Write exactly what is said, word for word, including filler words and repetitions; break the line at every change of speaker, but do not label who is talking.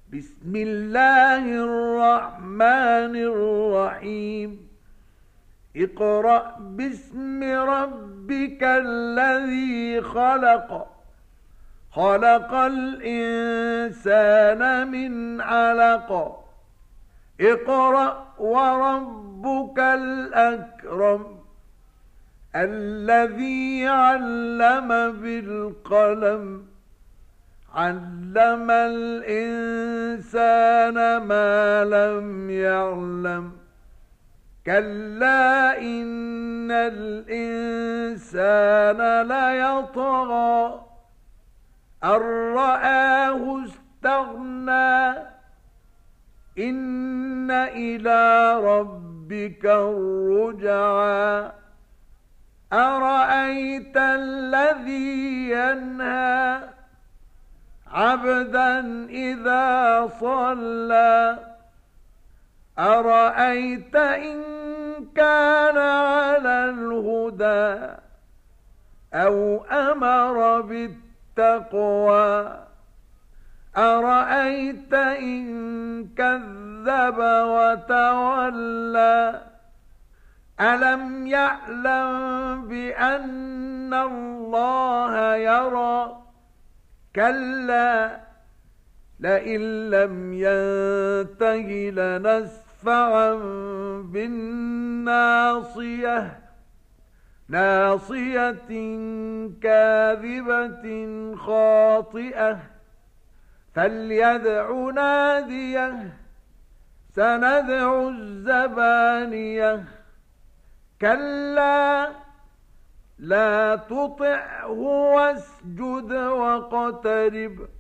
بسم الله الرحمن الرحيم اقرأ باسم ربك الذي خلق خلق الإنسان من علق اقرأ وربك الأكرم الذي علم بالقلم علم الإنسان ما لم يعلم كلا إن الإنسان ليطغى أن رآه استغنى إن إلى ربك الرجعى أرأيت الذي ينهى عبدا إذا صلى أرأيت إن كان على الهدى أو أمر بالتقوى أرأيت إن كذب وتولى ألم يعلم بأن الله يرى كلا لئن لم ينته لنسفعا بالناصية ناصية كاذبة خاطئة فليدع ناديه سندع الزبانية كلا لا تطعه واسجد واقترب